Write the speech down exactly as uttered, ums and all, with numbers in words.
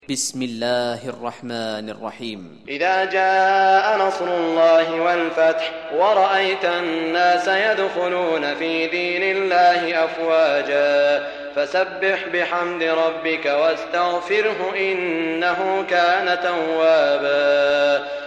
بسم الله الرحمن الرحيم. إذا جاء نصر الله والفتح ورأيت الناس يدخلون في دين الله أفواجا فسبح بحمد ربك واستغفره إنه كان توابا